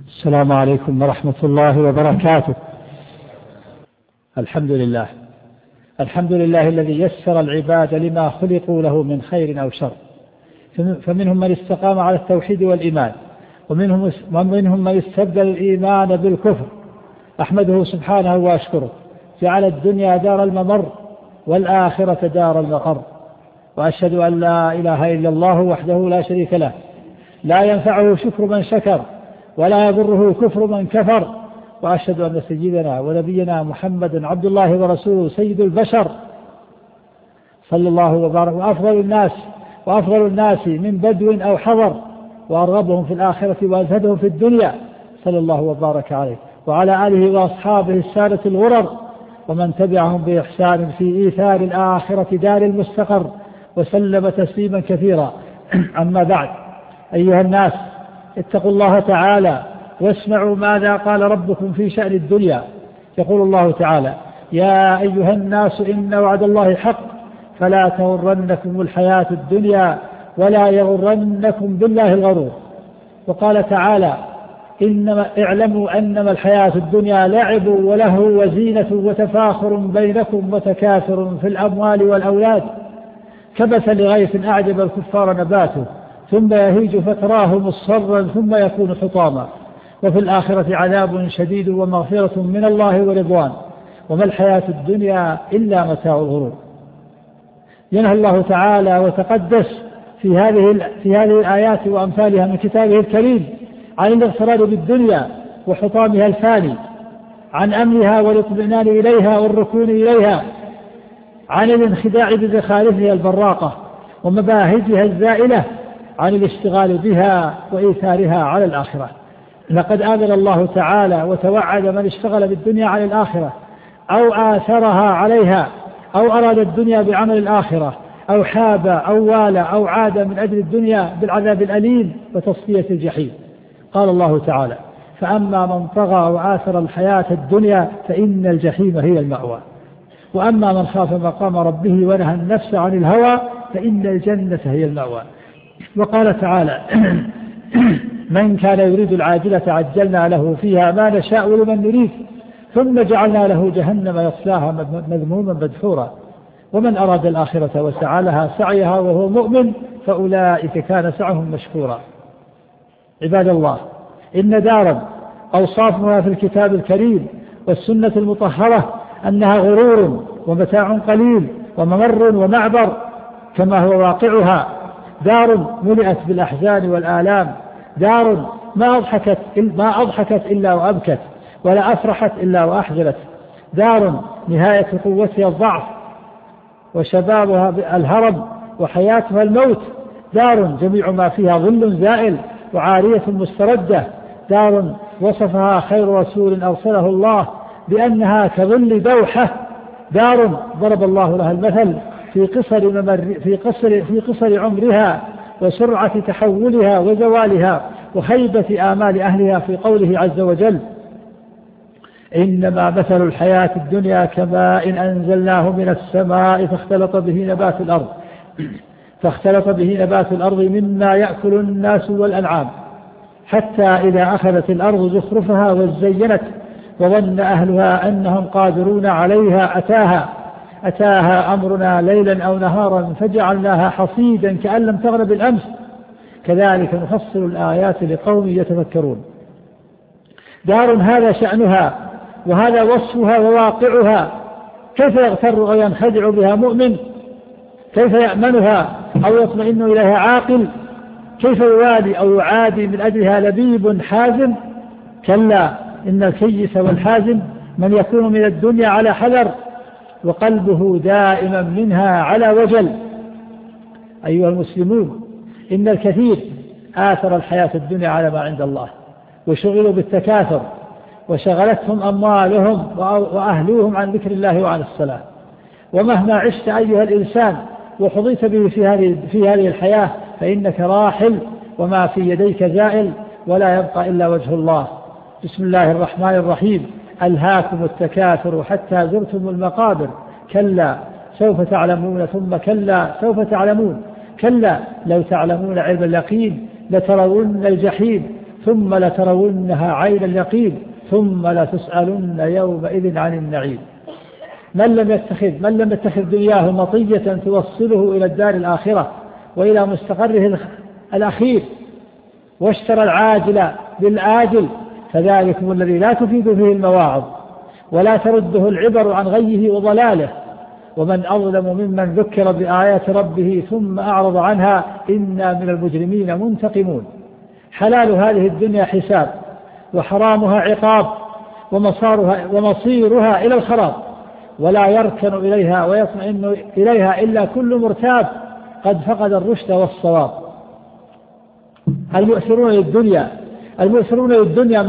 السلام عليكم ورحمة الله وبركاته. الحمد لله الذي يسر العباد لما خلقوا له من خير أو شر، فمنهم من استقام على التوحيد والإيمان، ومنهم من استبدل الإيمان بالكفر. أحمده سبحانه وأشكره، جعل الدنيا دار الممر والآخرة دار المقر. وأشهد أن لا إله إلا الله وحده لا شريك له، لا ينفعه شكر من شكر ولا يضره كفر من كفر. وأشهد أن سيدنا ونبينا محمد عبد الله ورسوله سيد البشر صلى الله وبارك، وأفضل الناس من بدو أو حضر، وأرغبهم في الآخرة وأزهدهم في الدنيا صلى الله وبارك عليه وعلى آله وأصحابه السادة الغرر، ومن تبعهم بإحسان في إيثار الآخرة دار المستقر، وسلم تسليما كثيرا. أما بعد، أيها الناس، اتقوا الله تعالى واسمعوا ماذا قال ربكم في شأن الدنيا. يقول الله تعالى: يا أيها الناس إن وعد الله حق فلا تغرنكم الحياة الدنيا ولا يغرنكم بالله الغرور. وقال تعالى: اعلموا أنما الحياة الدنيا لعب ولهو وزينة وتفاخر بينكم وتكاثر في الأموال والأولاد كمثل غيث أعجب الكفار نباته ثم يهيج فتراه مصفرا ثم يكون حطاما وفي الآخرة عذاب شديد ومغفرة من الله ورضوان وما الحياة الدنيا إلا متاع الغرور. ينهى الله تعالى وتقدس في هذه الآيات وأمثالها من كتابه الكريم عن الاغترار بالدنيا وحطامها الفاني، عن أمنها والاطمئنان إليها والركون إليها، عن الانخداع بزخارفها البراقة ومباهجها الزائلة، عن الاشتغال بها وإيثارها على الآخرة. لقد آذن الله تعالى وتوعد من اشتغل بالدنيا على الآخرة أو آثرها عليها أو أراد الدنيا بعمل الآخرة أو حاب أو والى أو عاد من أجل الدنيا بالعذاب الأليم وتصفية الجحيم. قال الله تعالى: فأما من طغى وآثر الحياة الدنيا فإن الجحيم هي المأوى، وأما من خاف مقام ربه ونهى النفس عن الهوى فإن الجنة هي المأوى. وقال تعالى: من كان يريد العاجلة عجلنا له فيها ما نشاء لمن نريد ثم جعلنا له جهنم يصلاها مذموما مدحورا ومن أراد الآخرة وسعى لها سعيها وهو مؤمن فأولئك كان سعهم مشكورا. عباد الله، إن دارا أوصافها في الكتاب الكريم والسنة المطهرة أنها غرور ومتاع قليل وممر ومعبر كما هو واقعها، دار ملئت بالأحزان والآلام، دار ما أضحكت إلا وأبكت ولا أفرحت إلا وأحزنت، دار نهاية قوتها الضعف وشبابها الهرم وحياتها الموت، دار جميع ما فيها ظل زائل وعارية مستردة، دار وصفها خير رسول أرسله الله بأنها كظل دوحة، دار ضرب الله لها المثل في قصر عمرها وسرعة تحولها وزوالها وخيبة آمال أهلها في قوله عز وجل: إنما مثل الحياة الدنيا كماء أنزلناه من السماء فاختلط به نبات الأرض مما يأكل الناس والأنعام حتى إذا أخذت الأرض زخرفها وزينت وظن أهلها أنهم قادرون عليها أتاها أمرنا ليلا أو نهارا فجعلناها حصيدا كأن لم تغن بالأمس كذلك نفصل الآيات لقوم يتفكرون. دار هذا شأنها وهذا وصفها وواقعها، كيف يغتر وينخدع بها مؤمن؟ كيف يأمنها أو يطمئن إليها عاقل؟ كيف يوالي أو يعادي من أجلها لبيب حازم؟ كلا، إن الكيس والحازم من يكون من الدنيا على حذر وقلبه دائما منها على وجل. أيها المسلمون، إن الكثير آثر الحياة الدنيا على ما عند الله وشغلوا بالتكاثر وشغلتهم أموالهم وأهلوهم عن ذكر الله وعن الصلاة. ومهما عشت أيها الإنسان وحظيت به في هذه الحياة فإنك راحل وما في يديك زائل ولا يبقى إلا وجه الله. بسم الله الرحمن الرحيم: ألهاكم التكاثر حتى زرتم المقابر كلا سوف تعلمون ثم كلا سوف تعلمون كلا لو تعلمون علم اليقين لترون الجحيم ثم لترونها عين اليقين ثم لتسألن يومئذ عن النعيم. من لم يتخذ دنياه مطية توصله إلى الدار الآخرة وإلى مستقره الأخير واشترى العاجل بالآجل فذلكم الذي لا تفيد فيه المواعظ ولا ترده العبر عن غيه وضلاله. ومن أظلم ممن ذكر بآيات ربه ثم أعرض عنها إنا من المجرمين منتقمون. حلال هذه الدنيا حساب وحرامها عقاب ومصيرها إلى الخراب، ولا يركن إليها ويطمئن إليها إلا كل مرتاب قد فقد الرشد والصواب. المؤثرون للدنيا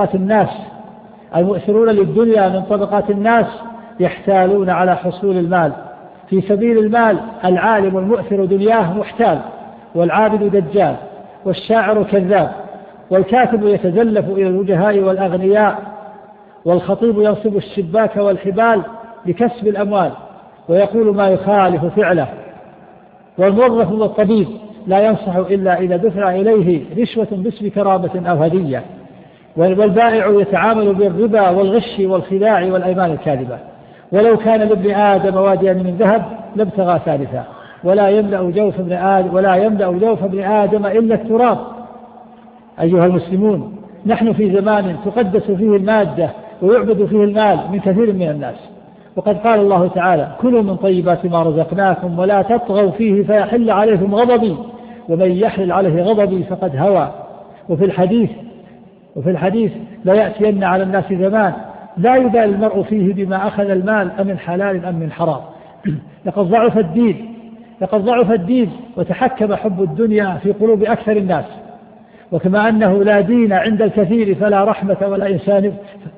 من طبقات الناس يحتالون على حصول المال. في سبيل المال العالم المؤثر دنياه محتال، والعابد دجال، والشاعر كذاب، والكاتب يتزلف إلى الوجهاء والأغنياء، والخطيب ينصب الشباك والحبال لكسب الأموال ويقول ما يخالف فعله، والموظف والطبيب لا ينصح إلا إذا دفع إليه رشوة باسم كرامة أو هدية، والبائع يتعامل بالربا والغش والخداع والأيمان الكاذبة. ولو كان لابن آدم واديا من ذهب لابتغى ثالثا ولا يملأ جوف ابن آدم إلا التراب. أيها المسلمون، نحن في زمان تقدس فيه المادة ويعبد فيه المال من كثير من الناس، وقد قال الله تعالى: كلوا من طيبات ما رزقناكم ولا تطغوا فيه فيحل عليكم غضبي ومن يحلل عليه غضبي فقد هوى. وفي الحديث لا يأتين على الناس زمان لا يبالي المرء فيه بما أخذ المال أم حلال أم من حرام. لقد ضعف الدين وتحكم حب الدنيا في قلوب أكثر الناس. وكما أنه لا دين عند الكثير فلا رحمة ولا إنسان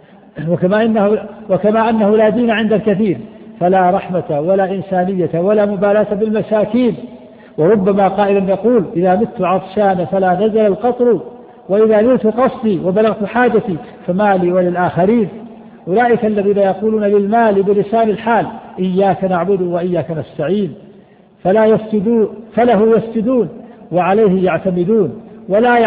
وكما أنه لا دين عند الكثير فلا رحمة ولا إنسانية ولا مبالاة بالمساكين. وربما قائل يقول: إذا مت عطشان فلا نزل القطر، وإذا نلت قصدي وبلغت حاجتي فمالي وللآخرين. أولئك الذين يقولون للمال بلسان الحال: إياك نعبد وإياك نستعين، فله يسجدون وعليه يعتمدون ولا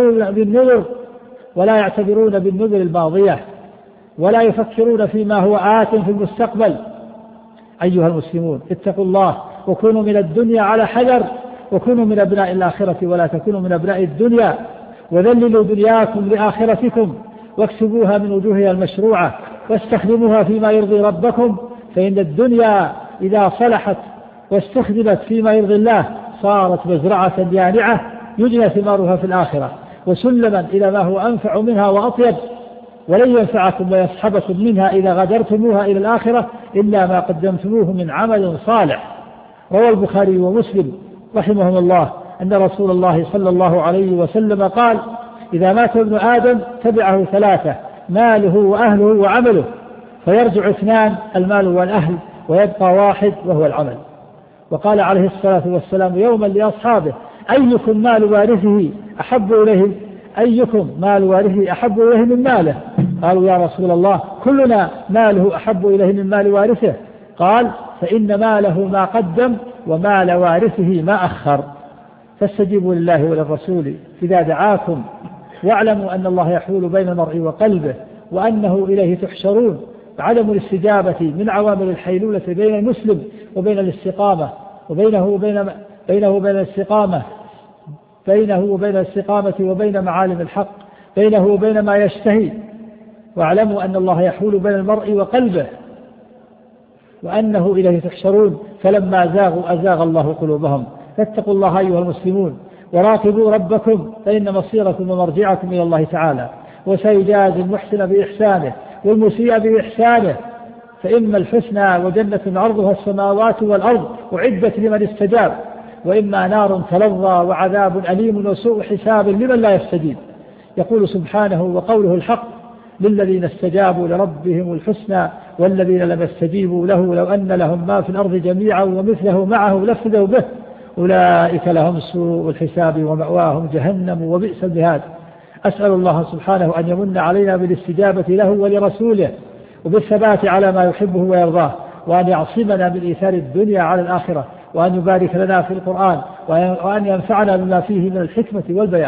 يعتبرون بالنذر الماضية ولا يفكرون فيما هو آت في المستقبل. أيها المسلمون، اتقوا الله وكونوا من الدنيا على حذر، وكونوا من أبناء الآخرة ولا تكونوا من أبناء الدنيا، وذللوا دنياكم لآخرتكم واكسبوها من وجوهها المشروعة واستخدموها فيما يرضي ربكم، فإن الدنيا إذا صلحت واستخدمت فيما يرضي الله صارت مزرعة يانعة يجنى ثمارها في الآخرة، وسلما إلى ما هو أنفع منها وأطيب، ولن ينفعكم ويصحبكم منها إذا غادرتموها إلى الآخرة إلا ما قدمتموه من عمل صالح. روى البخاري ومسلم رحمهم الله أن رسول الله صلى الله عليه وسلم قال: إذا مات ابن آدم تبعه ثلاثة: ماله وأهله وعمله، فيرجع اثنان: المال والأهل، ويبقى واحد وهو العمل. وقال عليه الصلاة والسلام يوما لأصحابه: أيكم مال وارثه أحب إليه من ماله؟ قالوا: يا رسول الله، كلنا ماله أحب إليه من مال وارثه. قال: فإن ماله ما قدم ومال وارثه ما أخر. فاستجيبوا لله وللرسول إذا دعاكم، واعلموا أن الله يحول بين المرء وقلبه وأنه إليه تحشرون. عدم الاستجابة من عوامل الحيلولة بين المسلم وبين الاستقامة، وبينه وبين الاستقامة وبين معالم الحق، بينه وبين ما يشتهي. واعلموا أن الله يحول بين المرء وقلبه وأنه إليه تحشرون. فلما زاغوا أزاغ الله قلوبهم. فاتقوا الله أيها المسلمون وراقبوا ربكم، فإن مصيركم ومرجعكم إلى الله تعالى، وسيجازي المحسن بإحسانه والمسيء بإحسانه. فإما الحسنى وجنة عرضها السماوات والأرض أعدت لمن استجاب، وإما نار تلظى وعذاب أليم وسوء حساب لمن لا يستجيب. يقول سبحانه وقوله الحق: للذين استجابوا لربهم الحسنى والذين لم يستجيبوا له لو أن لهم ما في الأرض جميعا ومثله معه لافتدوا به أولئك لهم سوء الحساب ومأواهم جهنم وبئس المهاد. أسأل الله سبحانه أن يمن علينا بالاستجابة له ولرسوله وبالثبات على ما يحبه ويرضاه، وأن يعصمنا من إيثار الدنيا على الآخرة، وأن يبارك لنا في القرآن، وأن ينفعنا بما فيه من الحكمة والبيان.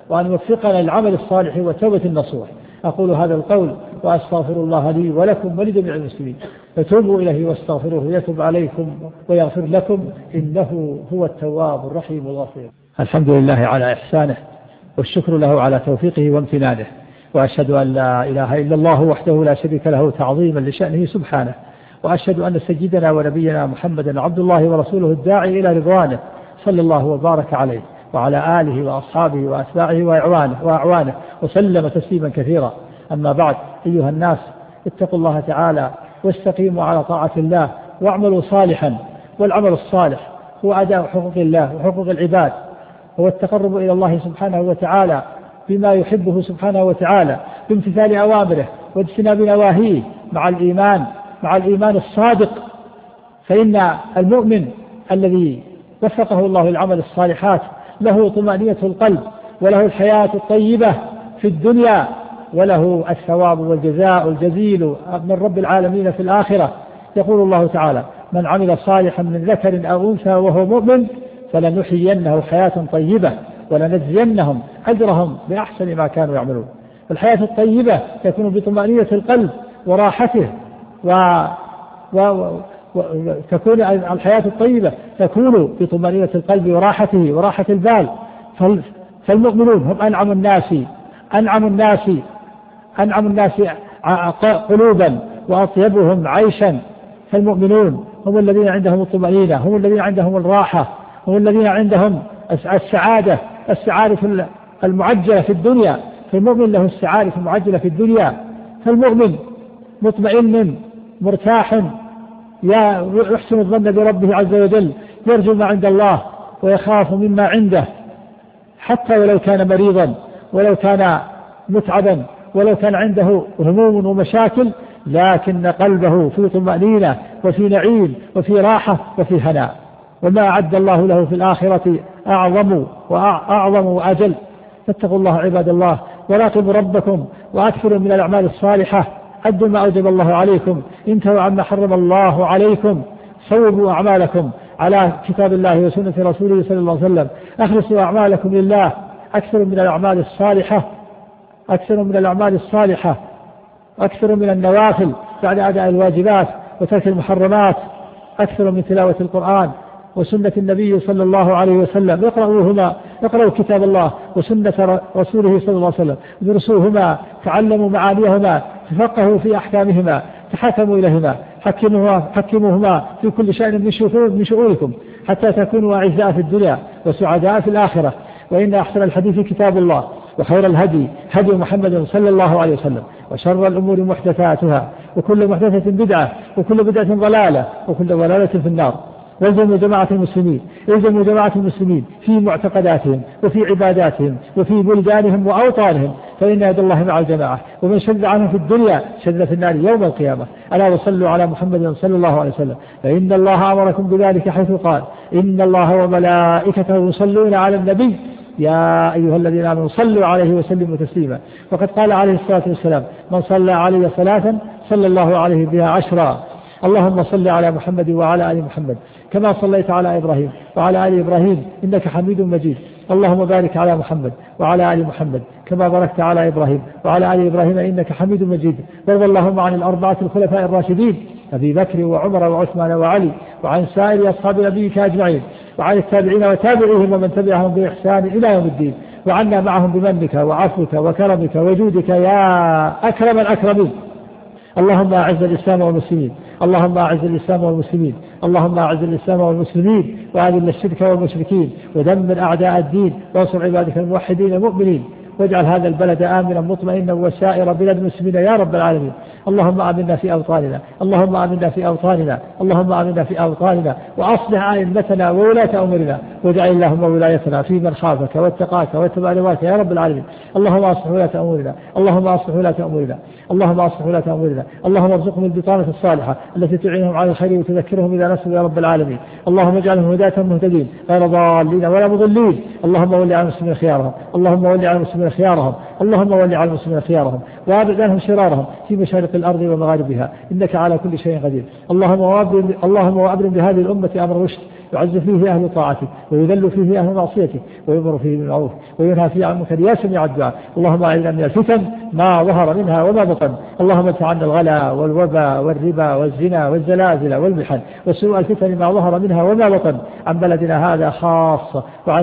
وأن يوفقنا للعمل الصالح والتوبة النصوح. أقول هذا القول وأستغفر الله لي ولكم ولجميع المسلمين، فتوبوا إليه واستغفروه يتوب عليكم ويغفر لكم، إنه هو التواب الرحيم الغفور. الحمد لله على إحسانه، والشكر له على توفيقه وامتنانه، وأشهد أن لا إله إلا الله وحده لا شريك له تعظيما لشأنه سبحانه، وأشهد أن سيدنا ونبينا محمدا عبد الله ورسوله الداعي إلى رضوانه، صلى الله وبارك عليه وعلى آله وأصحابه وأتباعه وأعوانه وسلم تسليما كثيرا. أما بعد، أيها الناس، اتقوا الله تعالى واستقيموا على طاعة الله واعملوا صالحا. والعمل الصالح هو أداء حقوق الله وحقوق العباد، هو التقرب إلى الله سبحانه وتعالى بما يحبه سبحانه وتعالى بامتثال أوامره واجتناب نواهيه مع الإيمان الصادق. فإن المؤمن الذي وفقه الله لعمل الصالحات له طمأنينة القلب، وله الحياة الطيبة في الدنيا، وله الثواب والجزاء الجزيل من رب العالمين في الآخرة. يقول الله تعالى: من عمل صالحا من ذكر أو أنثى وهو مؤمن فلنحيينه حياة طيبة ولنجزينهم أجرهم بأحسن ما كانوا يعملون. الحياة الطيبة تكون بطمأنينة القلب وراحته، تكون الحياة الطيبة تكون بطمأنينة القلب وراحته وراحة البال. فالمؤمنون هم أنعم الناس قلوبا وأطيبهم عيشا. فالمؤمنون هم الذين عندهم الطمأنينة، هم الذين عندهم الراحة، هم الذين عندهم السعادة المعجلة في الدنيا. فالمؤمن له السعادة المعجلة في الدنيا. فالمؤمن مطمئن مرتاح يحسن الظن بربه عز وجل، يرجو ما عند الله ويخاف مما عنده، حتى ولو كان مريضا، ولو كان متعبا، ولو كان عنده هموم ومشاكل، لكن قلبه في طمأنينة وفي نعيم وفي راحة وفي هناء. وما أعد الله له في الآخرة أعظم وأجل. فاتقوا الله عباد الله، وراقبوا ربكم، وأكثروا من الأعمال الصالحة، أدوا ما أوجب الله عليكم، انتهوا عما حرم الله عليكم، صوبوا أعمالكم على كتاب الله وسنة رسوله صلى الله عليه وسلم، أخلصوا أعمالكم لله، أكثروا من الأعمال الصالحة، أكثروا من النوافل بعد أداء الواجبات وترك المحرمات، أكثروا من تلاوة القرآن وسنة النبي صلى الله عليه وسلم، اقرأوا كتاب الله وسنة رسوله صلى الله عليه وسلم، درسوهما، تعلموا معانيهما، تفقهوا في أحكامهما، تحاكموا إليهما، حكموهما في كل شأن من شؤونكم، حتى تكونوا أعزاء في الدنيا وسعداء في الآخرة. وإن أحسن الحديث كتاب الله، وخير الهدي هدي محمد صلى الله عليه وسلم، وشر الأمور محدثاتها، وكل محدثة بدعة، وكل بدعة ضلالة، وكل ضلالة في النار. والزموا جماعة المسلمين في معتقداتهم وفي عباداتهم وفي بلدانهم وأوطانهم، فإن يد الله مع الجماعة، ومن شد عنهم في الدنيا شد في النار يوم القيامة. ألا وصلوا على محمد صلى الله عليه وسلم، فإن الله أمركم بذلك حيث قال: إن الله وملائكته يصلون على النبي يا أيها الذين آمنوا صلوا عليه وسلموا تسليما. وقد قال عليه الصلاة والسلام: من صلى علي صلاة صلى الله عليه بها 10. اللهم صل على محمد وعلى آل محمد كما صليت على إبراهيم وعلى آل إبراهيم إنك حميد مجيد. اللهم بارك على محمد وعلى آل محمد كما باركت على إبراهيم وعلى آل إبراهيم إنك حميد مجيد. وارض اللهم عن الأربعة الخلفاء الراشدين أبي بكر وعمر وعثمان وعلي، وعن سائر أصحاب نبيك أجمعين، وعن التابعين وتابعيهم ومن تبعهم بإحسان إلى يوم الدين، وعنا معهم بمنك وعفوك وكرمك وجودك يا أكرم الأكرمين. اللهم أعز الإسلام والمسلمين، اللهم أعز الإسلام والمسلمين، اللهم أعز الإسلام والمسلمين، وأذل الشرك والمشركين، ودمر أعداء الدين، وانصر عبادك الموحدين المؤمنين، واجعل هذا البلد آمنا مطمئنا وسائر بلاد المسلمين يا رب العالمين. اللهم آمنا في أوطاننا، اللهم آمنا في أوطاننا، اللهم آمنا في أوطاننا، وأصلح أئمتنا وولاة أمرنا، واجعل اللهم ولايتنا في من خافك واتقاك واتبع رضاك يا رب العالمين. اللهم أصلح ولاة أمورنا، اللهم أصلح ولاة أمورنا، اللهم أصلح ولاة أمورنا، اللهم ارزقهم البطانة الصالحة التي تعينهم على الخير وتذكرهم إذا نسوا يا رب العالمين. اللهم اجعلهم هداة مهتدين غير ضالين ولا مضلين. اللهم ول على المسلمين خيارهم، اللهم ول على المسلمين خيارهم، اللهم ول على المسلمين خيارهم وابعد عنهم شرارهم في مشارق الأرض ومغاربها إنك على كل شيء قدير. اللهم وأبرم بهذه الأمة أمر رشد يعز فيه أهل طاعتك ويذل فيه أهل معصيتك ويمر فيه بالمعروف وينهى فيه عن المنكر يا سميع الدعاء. اللهم أعذنا من الفتن ما ظهر منها وما بطن. اللهم ادفع عنا الغلا والوباء والربا والزنا والزلازل والمحن وسوء الفتن ما ظهر منها وما بطن عن بلدنا هذا خاصة وعن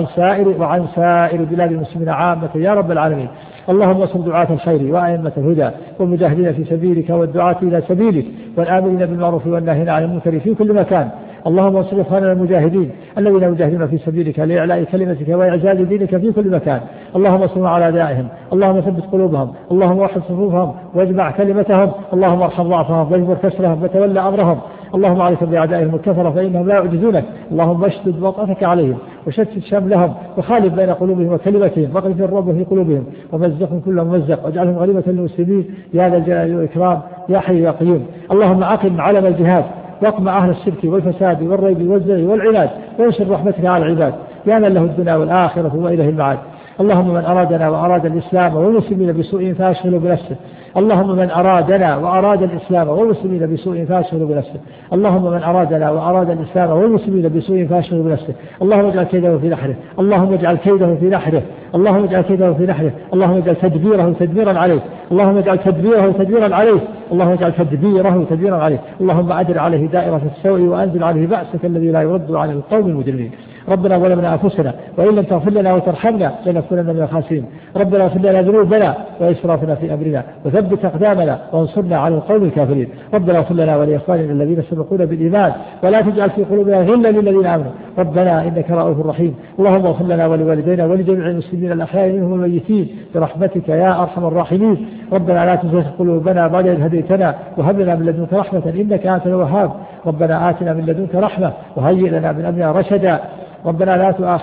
سائر بلاد المسلمين عامة يا رب العالمين. اللهم انصر دعاة الخير وأئمة الهدى والمجاهدين في سبيلك والدعاة إلى سبيلك والآمرين بالمعروف والناهين عن المنكر في كل مكان. اللهم انصر إخواننا المجاهدين الذين يجاهدون في سبيلك لإعلاء كلمتك وإعزاز دينك في كل مكان. اللهم انصرنا على أعدائهم، اللهم ثبت قلوبهم، اللهم وحد صفوفهم واجمع كلمتهم، اللهم ارحم ضعفهم واجبر كسرهم وتولى أمرهم. اللهم عليك بأعدائهم الكفرة فإنهم لا يعجزونك. اللهم اشدد وطأتك عليهم وشتت شملهم وخالف بين قلوبهم وكلمتهم واقذف الرعب في قلوبهم ومزقهم كل ممزق واجعلهم غريبة للمسلمين يا ذا الجلال والإكرام يا حي يا قيوم. اللهم أقم علم الجهاد واقمع أهل الشرك والفساد والريب والزغي والعناد وانشر رحمتك على العباد يا من له الدنيا والآخرة وإليه المعاد. اللهم من أرادنا وأراد الإسلام والمسلمين بسوء فاشغله بنفسه. اللهم من أرادنا وأراد الإسلام والمسلمين بسوء فاشغله بنفسه. اللهم من أرادنا وأراد الإسلام والمسلمين بسوء فاشغله بنفسه. اللهم اجعل كيده في نحره، اللهم اجعل كيده في نحره، اللهم اجعل كيده في نحره، اللهم اجعل تدبيره تدميرا عليه، اللهم اجعل تدبيره تدميرا عليه، اللهم اجعل تدبيره تدميرا عليه. اللهم أدر عليه دائرة السوء وأنزل عليه بأسك الذي لا يرد عن القوم المجرمين. ربنا ظلمنا أنفسنا وإن لم تغفر لنا وترحمنا لنكونن من الخاسرين. ربنا اغفر لنا ذنوبنا وإسرافنا في أمرنا وثبت أقدامنا وانصرنا على القوم الكافرين. ربنا اغفر لنا ولإخواننا الذين سبقونا بالإيمان ولا تجعل في قلوبنا غلا للذين آمنوا ربنا إنك رؤوف رحيم. اللهم اغفر لنا ولوالدينا ولجميع المسلمين الأحياء منهم والميتين برحمتك يا أرحم الراحمين. ربنا لا تزغ قلوبنا بعد إذ هديتنا وهب لنا من لدنك رحمة إنك أنت الوهاب. ربنا آتنا من لدنك رحمة وهيئ لنا من أمرنا رشدا. ربنا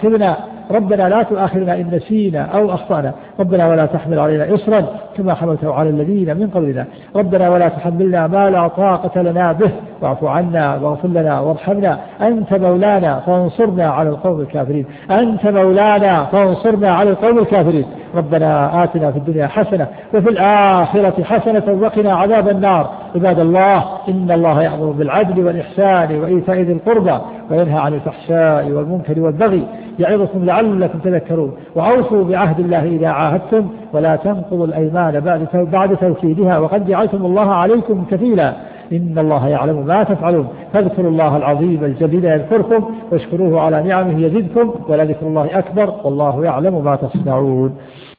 لا تؤاخذنا إن نسينا أو أخطأنا. ربنا ولا تحمل علينا إصرا كما حملته على الذين من قبلنا. ربنا ولا تحملنا ما لا طاقة لنا به واعف عنا واغفر لنا وارحمنا أنت مولانا فانصرنا على القوم الكافرين. أنت مولانا فانصرنا على القوم الكافرين. ربنا آتنا في الدنيا حسنة وفي الآخرة حسنة وقنا عذاب النار. عباد الله إن الله يأمر بالعدل والإحسان وإيتاء ذي القربى وينهى عن الفحشاء والمنكر والبغي يعظكم لعلكم تذكرون. وأوفوا بعهد الله إذا عاهدتم ولا تنقضوا الأيمان بعد توكيدها وقد جعلتم الله عليكم كفيلا إن الله يعلم ما تفعلون. فاذكروا الله العظيم الجليل يذكركم واشكروه على نعمه يزدكم ولذكر الله أكبر والله يعلم ما تصنعون.